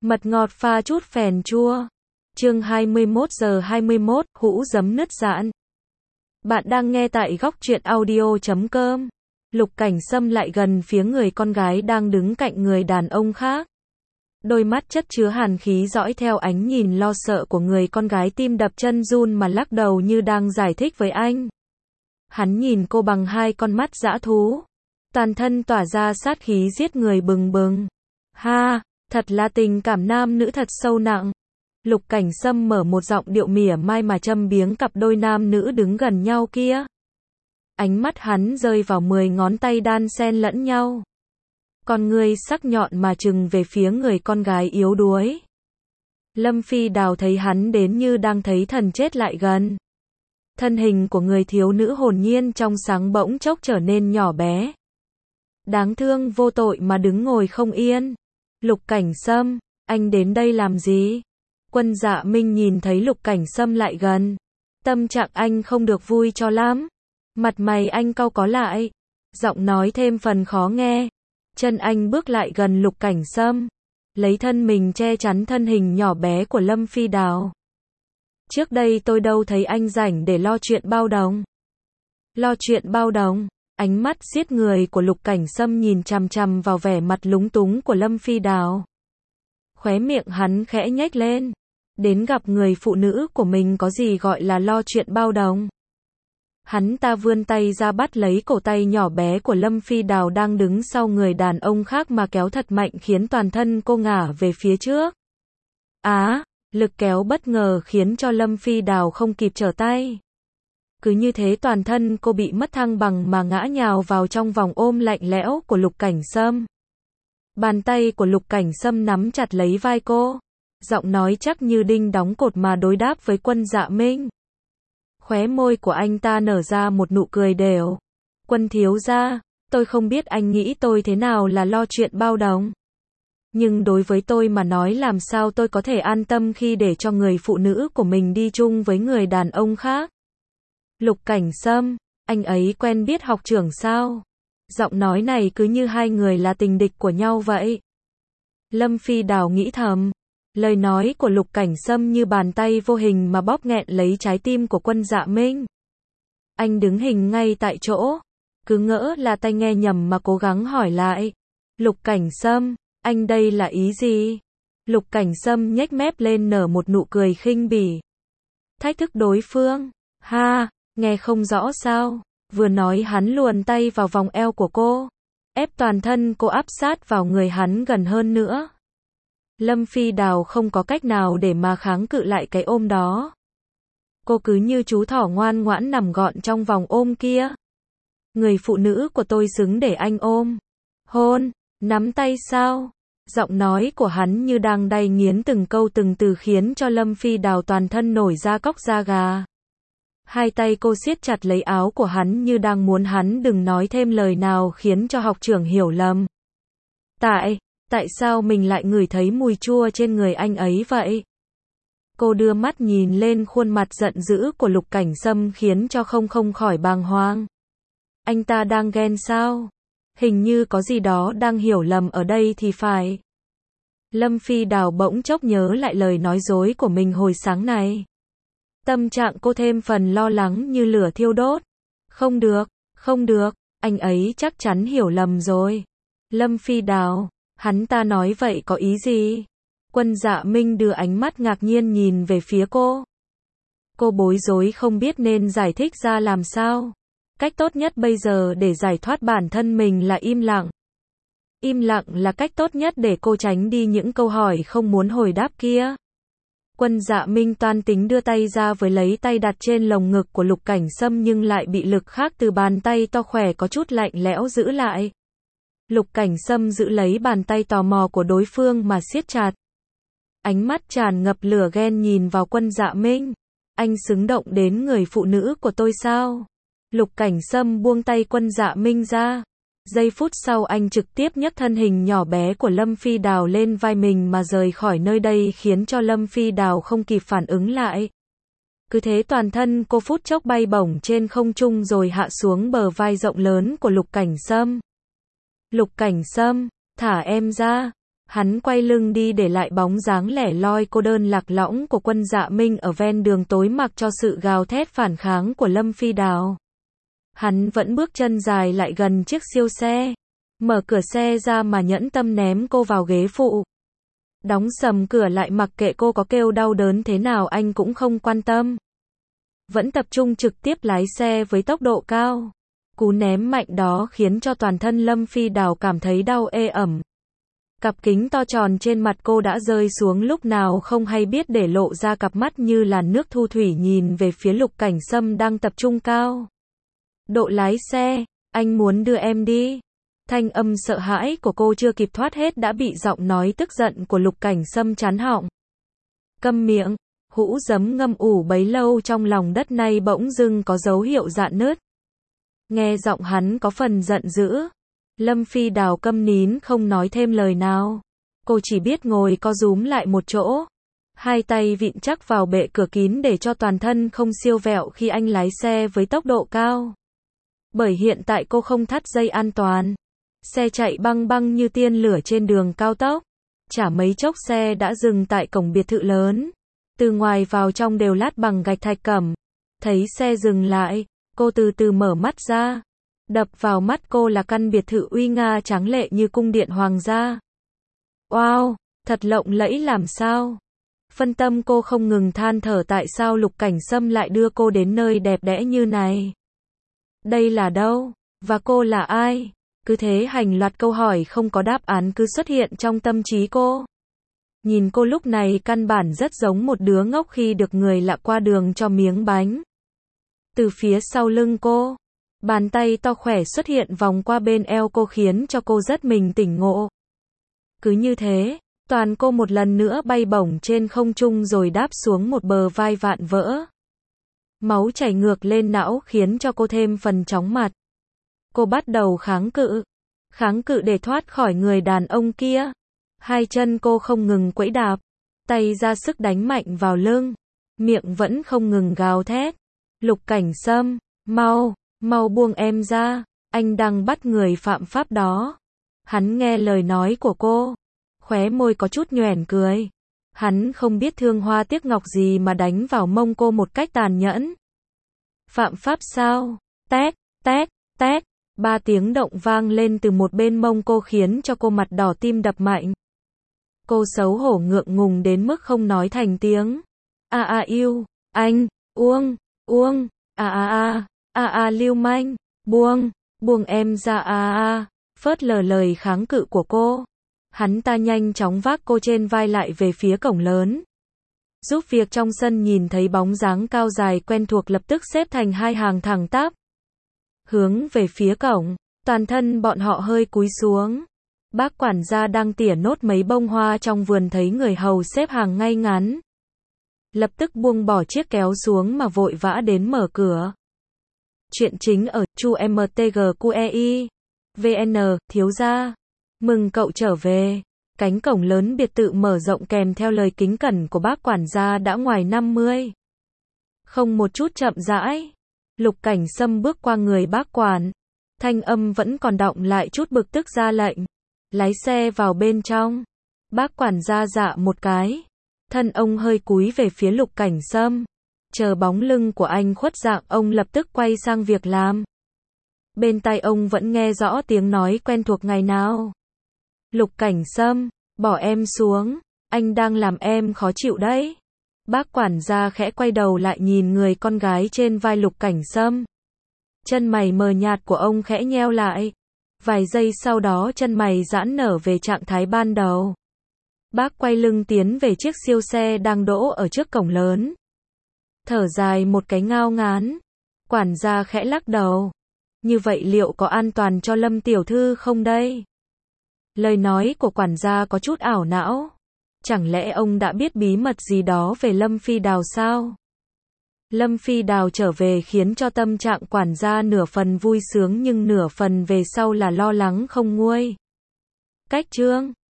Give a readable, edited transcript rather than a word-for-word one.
Mật ngọt pha chút phèn chua. Chương 21:21, hũ giấm nứt rạn. Bạn đang nghe tại góc truyện audio.com. Lục Cảnh Sâm lại gần phía người con gái đang đứng cạnh người đàn ông khác. Đôi mắt chất chứa hàn khí dõi theo ánh nhìn lo sợ của người con gái, tim đập chân run mà lắc đầu như đang giải thích với anh. Hắn nhìn cô bằng hai con mắt dã thú. Toàn thân tỏa ra sát khí giết người bừng bừng. Ha, thật là tình cảm nam nữ thật sâu nặng. Lục Cảnh Sâm mở một giọng điệu mỉa mai mà châm biếm cặp đôi nam nữ đứng gần nhau kia. Ánh mắt hắn rơi vào 10 ngón tay đan xen lẫn nhau. Con ngươi sắc nhọn mà trừng về phía người con gái yếu đuối. Lâm Phi Đào thấy hắn đến như đang thấy thần chết lại gần. Thân hình của người thiếu nữ hồn nhiên trong sáng bỗng chốc trở nên nhỏ bé. Đáng thương vô tội mà đứng ngồi không yên. Lục Cảnh Sâm, anh đến đây làm gì? Quân Dạ Minh nhìn thấy Lục Cảnh Sâm lại gần. Tâm trạng anh không được vui cho lắm. Mặt mày anh cau có lại. Giọng nói thêm phần khó nghe. Chân anh bước lại gần Lục Cảnh Sâm. Lấy thân mình che chắn thân hình nhỏ bé của Lâm Phi Đào. Trước đây tôi đâu thấy anh rảnh để lo chuyện bao đồng. Lo chuyện bao đồng. Ánh mắt giết người của Lục Cảnh Sâm nhìn chằm chằm vào vẻ mặt lúng túng của Lâm Phi Đào. Khóe miệng hắn khẽ nhếch lên. Đến gặp người phụ nữ của mình có gì gọi là lo chuyện bao đồng. Hắn ta vươn tay ra bắt lấy cổ tay nhỏ bé của Lâm Phi Đào đang đứng sau người đàn ông khác mà kéo thật mạnh khiến toàn thân cô ngả về phía trước. Lực kéo bất ngờ khiến cho Lâm Phi Đào không kịp trở tay. Cứ như thế toàn thân cô bị mất thăng bằng mà ngã nhào vào trong vòng ôm lạnh lẽo của Lục Cảnh Sâm. Bàn tay của Lục Cảnh Sâm nắm chặt lấy vai cô. Giọng nói chắc như đinh đóng cột mà đối đáp với Quân Dạ Minh. Khóe môi của anh ta nở ra một nụ cười đều. Quân thiếu gia, tôi không biết anh nghĩ tôi thế nào là lo chuyện bao đồng. Nhưng đối với tôi mà nói làm sao tôi có thể an tâm khi để cho người phụ nữ của mình đi chung với người đàn ông khác. Lục Cảnh Sâm, anh ấy quen biết học trưởng sao? Giọng nói này cứ như hai người là tình địch của nhau vậy. Lâm Phi Đào nghĩ thầm. Lời nói của Lục Cảnh Sâm như bàn tay vô hình mà bóp nghẹn lấy trái tim của Quân Dạ Minh. Anh đứng hình ngay tại chỗ. Cứ ngỡ là tai nghe nhầm mà cố gắng hỏi lại. Lục Cảnh Sâm, anh đây là ý gì? Lục Cảnh Sâm nhếch mép lên nở một nụ cười khinh bỉ. Thách thức đối phương. Ha, nghe không rõ sao? Vừa nói hắn luồn tay vào vòng eo của cô. Ép toàn thân cô áp sát vào người hắn gần hơn nữa. Lâm Phi Đào không có cách nào để mà kháng cự lại cái ôm đó. Cô cứ như chú thỏ ngoan ngoãn nằm gọn trong vòng ôm kia. Người phụ nữ của tôi xứng để anh ôm. Hôn, nắm tay sao? Giọng nói của hắn như đang đay nghiến từng câu từng từ khiến cho Lâm Phi Đào toàn thân nổi da cóc da gà. Hai tay cô siết chặt lấy áo của hắn như đang muốn hắn đừng nói thêm lời nào khiến cho học trưởng hiểu lầm. Tại sao mình lại ngửi thấy mùi chua trên người anh ấy vậy? Cô đưa mắt nhìn lên khuôn mặt giận dữ của Lục Cảnh Sâm khiến cho không khỏi bàng hoàng. Anh ta đang ghen sao? Hình như có gì đó đang hiểu lầm ở đây thì phải. Lâm Phi Đào bỗng chốc nhớ lại lời nói dối của mình hồi sáng này. Tâm trạng cô thêm phần lo lắng như lửa thiêu đốt. Không được, anh ấy chắc chắn hiểu lầm rồi. Lâm Phi Đào, hắn ta nói vậy có ý gì? Quân Dạ Minh đưa ánh mắt ngạc nhiên nhìn về phía cô. Cô bối rối không biết nên giải thích ra làm sao. Cách tốt nhất bây giờ để giải thoát bản thân mình là im lặng. Im lặng là cách tốt nhất để cô tránh đi những câu hỏi không muốn hồi đáp kia. Quân Dạ Minh toan tính đưa tay ra với lấy tay đặt trên lồng ngực của Lục Cảnh Sâm nhưng lại bị lực khác từ bàn tay to khỏe có chút lạnh lẽo giữ lại. Lục Cảnh Sâm giữ lấy bàn tay tò mò của đối phương mà siết chặt. Ánh mắt tràn ngập lửa ghen nhìn vào Quân Dạ Minh. Anh xứng động đến người phụ nữ của tôi sao? Lục Cảnh Sâm buông tay Quân Dạ Minh ra. Giây phút sau anh trực tiếp nhấc thân hình nhỏ bé của Lâm Phi Đào lên vai mình mà rời khỏi nơi đây khiến cho Lâm Phi Đào không kịp phản ứng lại. Cứ thế toàn thân cô phút chốc bay bổng trên không trung rồi hạ xuống bờ vai rộng lớn của Lục Cảnh Sâm. Lục Cảnh Sâm, thả em ra. Hắn quay lưng đi để lại bóng dáng lẻ loi cô đơn lạc lõng của Quân Dạ Minh ở ven đường tối mặc cho sự gào thét phản kháng của Lâm Phi Đào. Hắn vẫn bước chân dài lại gần chiếc siêu xe, mở cửa xe ra mà nhẫn tâm ném cô vào ghế phụ. Đóng sầm cửa lại mặc kệ cô có kêu đau đớn thế nào anh cũng không quan tâm. Vẫn tập trung trực tiếp lái xe với tốc độ cao. Cú ném mạnh đó khiến cho toàn thân Lâm Phi Đào cảm thấy đau ê ẩm. Cặp kính to tròn trên mặt cô đã rơi xuống lúc nào không hay biết để lộ ra cặp mắt như làn nước thu thủy nhìn về phía Lục Cảnh Sâm đang tập trung cao. Độ lái xe, anh muốn đưa em đi. Thanh âm sợ hãi của cô chưa kịp thoát hết đã bị giọng nói tức giận của Lục Cảnh Sâm chắn họng. Câm miệng, hũ giấm ngâm ủ bấy lâu trong lòng đất nay bỗng dưng có dấu hiệu rạn nứt. Nghe giọng hắn có phần giận dữ. Lâm Phi Đào câm nín không nói thêm lời nào. Cô chỉ biết ngồi co rúm lại một chỗ. Hai tay vịn chắc vào bệ cửa kín để cho toàn thân không siêu vẹo khi anh lái xe với tốc độ cao. Bởi hiện tại cô không thắt dây an toàn. Xe chạy băng băng như tiên lửa trên đường cao tốc. Chả mấy chốc xe đã dừng tại cổng biệt thự lớn. Từ ngoài vào trong đều lát bằng gạch thạch cẩm. Thấy xe dừng lại, cô từ từ mở mắt ra. Đập vào mắt cô là căn biệt thự uy nga tráng lệ như cung điện hoàng gia. Wow, thật lộng lẫy làm sao. Phân tâm cô không ngừng than thở tại sao Lục Cảnh Sâm lại đưa cô đến nơi đẹp đẽ như này. Đây là đâu? Và cô là ai? Cứ thế hành loạt câu hỏi không có đáp án cứ xuất hiện trong tâm trí cô. Nhìn cô lúc này căn bản rất giống một đứa ngốc khi được người lạ qua đường cho miếng bánh. Từ phía sau lưng cô, bàn tay to khỏe xuất hiện vòng qua bên eo cô khiến cho cô rất mình tỉnh ngộ. Cứ như thế, toàn cô một lần nữa bay bổng trên không trung rồi đáp xuống một bờ vai vạn vỡ. Máu chảy ngược lên não khiến cho cô thêm phần chóng mặt. Cô bắt đầu kháng cự để thoát khỏi người đàn ông kia. Hai chân cô không ngừng quẫy đạp, tay ra sức đánh mạnh vào lưng, miệng vẫn không ngừng gào thét. Lục Cảnh Sâm, mau buông em ra, anh đang bắt người phạm pháp đó. Hắn nghe lời nói của cô, khóe môi có chút nhoẻn cười. Hắn không biết thương hoa tiếc ngọc gì mà đánh vào mông cô một cách tàn nhẫn. Phạm pháp sao? Tét, tét, tét. 3 tiếng động vang lên từ một bên mông cô khiến cho cô mặt đỏ tim đập mạnh. Cô xấu hổ ngượng ngùng đến mức không nói thành tiếng. Yêu, anh, uông, lưu manh, buông em ra phớt lờ lời kháng cự của cô. Hắn ta nhanh chóng vác cô trên vai lại về phía cổng lớn. Giúp việc trong sân nhìn thấy bóng dáng cao dài quen thuộc lập tức xếp thành hai hàng thẳng tắp. Hướng về phía cổng, toàn thân bọn họ hơi cúi xuống. Bác quản gia đang tỉa nốt mấy bông hoa trong vườn thấy người hầu xếp hàng ngay ngắn. Lập tức buông bỏ chiếc kéo xuống mà vội vã đến mở cửa. Chuyện chính ở Chu MTGQEI VN, thiếu gia. Mừng cậu trở về. Cánh cổng lớn biệt thự mở rộng kèm theo lời kính cẩn của bác quản gia đã ngoài 50. Không một chút chậm rãi. Lục Cảnh Sâm bước qua người bác quản. Thanh âm vẫn còn đọng lại chút bực tức ra lệnh. Lái xe vào bên trong. Bác quản gia dạ một cái. Thân ông hơi cúi về phía Lục Cảnh Sâm. Chờ bóng lưng của anh khuất dạng ông lập tức quay sang việc làm. Bên tai ông vẫn nghe rõ tiếng nói quen thuộc ngày nào. Lục Cảnh Sâm, bỏ em xuống. Anh đang làm em khó chịu đấy. Bác quản gia khẽ quay đầu lại nhìn người con gái trên vai Lục Cảnh Sâm. Chân mày mờ nhạt của ông khẽ nheo lại. Vài giây sau đó chân mày giãn nở về trạng thái ban đầu. Bác quay lưng tiến về chiếc siêu xe đang đỗ ở trước cổng lớn. Thở dài một cái ngao ngán. Quản gia khẽ lắc đầu. Như vậy liệu có an toàn cho Lâm tiểu thư không đây? Lời nói của quản gia có chút ảo não. Chẳng lẽ ông đã biết bí mật gì đó về Lâm Phi Đào sao? Lâm Phi Đào trở về khiến cho tâm trạng quản gia nửa phần vui sướng nhưng nửa phần về sau là lo lắng không nguôi. Cách chương